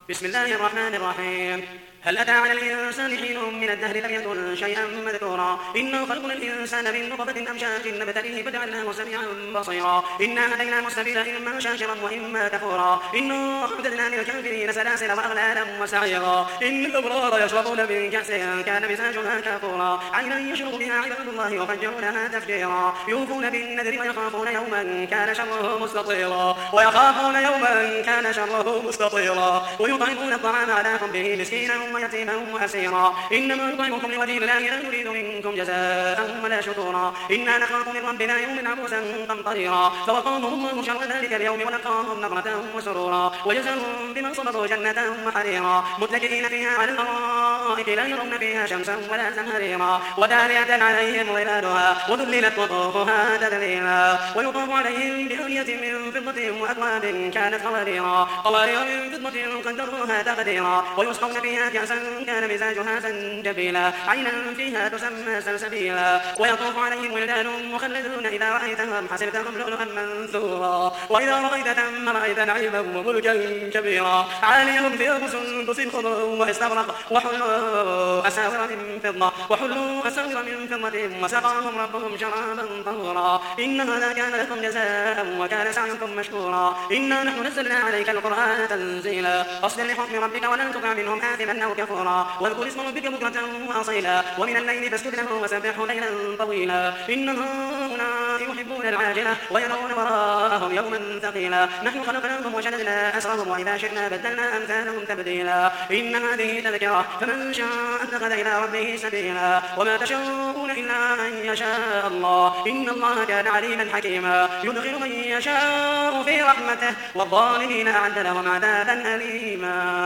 بسم الله الرحمن الرحيم. هل أتى على الإنسان حين من الدهر لم يكن شيئا مذكورا إنا خلقنا الإنسان من نطفة أمشاج نبتليه فجعلناه سميعا بصيرا إنا هديناه السبيل إما شاكرا وإما كفورا إنا أعتدنا للكافرين سلاسل وأغلالا وسعيرا إن الأبرار يشربون من كأس كان مزاجها كافورا عينا يشرب بها عباد الله يفجرونها تفجيرا يوفون بالنذر ويخافون يوما كان شره مستطيرا ويطعمون الطعام على حبه مسكينا ويتيما وأسيرا إنما نطعمكم لوجه الله لا نريد منكم جزاء ولا شكورا إنا نخاف من ربنا يوما عبوسا قمطريرا فوقاهم الله شر ذلك اليوم ولقاهم نظرة وسرورا وجزاهم بما صبروا جنة وحريرا متكئين فيها على الأرائك لا يرون فيها شمسا ولا زمهريرا ودانية عليهم ظلالها وذللت قطوفها تذليلا ويطاف عليهم بآنية من فضة وأكواب كانت قوارير من فضة قدروها تقديرا ويسقون فيها كأسا كان مزاجها زنجبيلا عينا فيها تسمى سلسبيلا ويطوف عليهم ولدان مخلدون إذا رأيتهم حسبتهم لؤلؤا منثورا وإذا رأيت ثم رأيت نعيما وملكا كبيرا عاليهم ثياب سندس خضر واستبرق وحلوا أساور من فضة وسقاهم ربهم شرابا طهورا إن هذا كان لكم جزاء وكان سعيكم مشكورا إنا نحن نزلنا عليك القرآن تنزيلا فاصبر لحكم ربك ولا تطع منهم آثما أو كفورا واذكر اسم ربك بكرة وأصيلا ومن الليل فاسجد له وسبحه ليلا طويلا إن هؤلاء يحبون العاجلة ويرون وراءهم يوما ثقيلا نحن خلقناهم وشددنا أسرهم وإذا شئنا بدلنا أمثالهم تبديلا إن هذه تذكرة فمن شاء اتخذ إلى ربه سبيلا وما تشاءون إلا أن يشاء الله إن الله كان عليما حكيما يدخل من يشاء في رحمته والظالمين أعد لهم عذابا أليما.